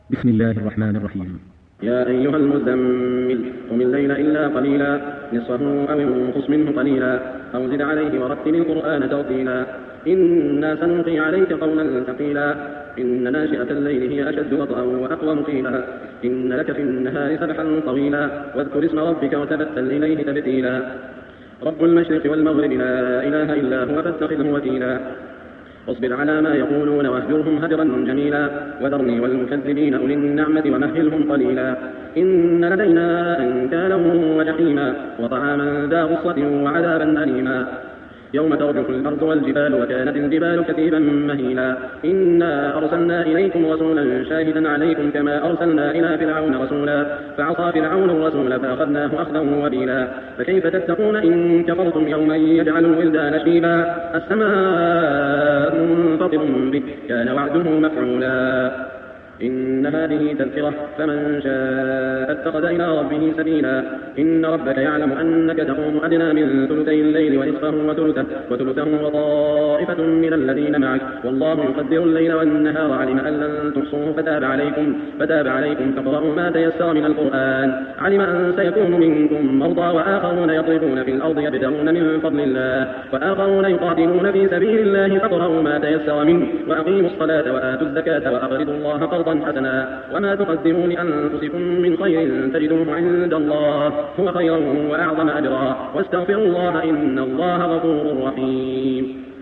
بسم الله الرحمن الرحيم. يا أيها المزمل قم الليل إلا قليلا نصفه أو انقص منه قليلا أو زد عليه ورتل القرآن ترتيلا إنا سنلقي عليك قولا ثقيلا إن ناشئة الليل هي أشد وطئا وأقوم قيلا إن لك في النهار سبحا طويلا واذكر اسم ربك وتبتل إليه تبتيلا رب المشرق والمغرب لا إله إلا هو فاتخذه وكيلا واصبر على ما يقولون واهجرهم هجرا جميلا وذرني والمكذبين أولي النعمة ومهلهم قليلا إن لدينا أنكالا وجحيما وطعاما ذا غصة وعذابا أليما يوم ترجف الأرض والجبال وكانت الجبال كثيبا مهيلا إنا أرسلنا إليكم رسولا شاهدا عليكم كما أرسلنا إلى فرعون رسولا فعصى فرعون الرسول فأخذناه أخذا وبيلا فكيف تتقون إن كفرتم يوما يجعل الولدان شيبا السماء منفطر به كان وعده مفعولا إن هذه تذكرة فمن شاء اتخذ إلى ربه سبيلا إن ربك يعلم أنك تقوم أدنى من ثلثي الليل ونصفه وثلثه وطائفة من الذين معك والله يقدر الليل والنهار علم أن لن تحصوه فتاب عليكم فاقرؤوا ما تيسر من القرآن علم أن سيكون منكم مرضى وآخرون يضربون في الأرض يبتغون من فضل الله وآخرون يقاتلون في سبيل الله فاقرؤوا ما تيسر منه وأقيموا الصلاة وآتوا الزكاة وأقرضوا الله قرضا حسنا وما تقدموا لأنفسكم من خير تجدوه عند الله هو خيرا وأعظم أجرا واستغفروا الله إن الله غفور رحيم.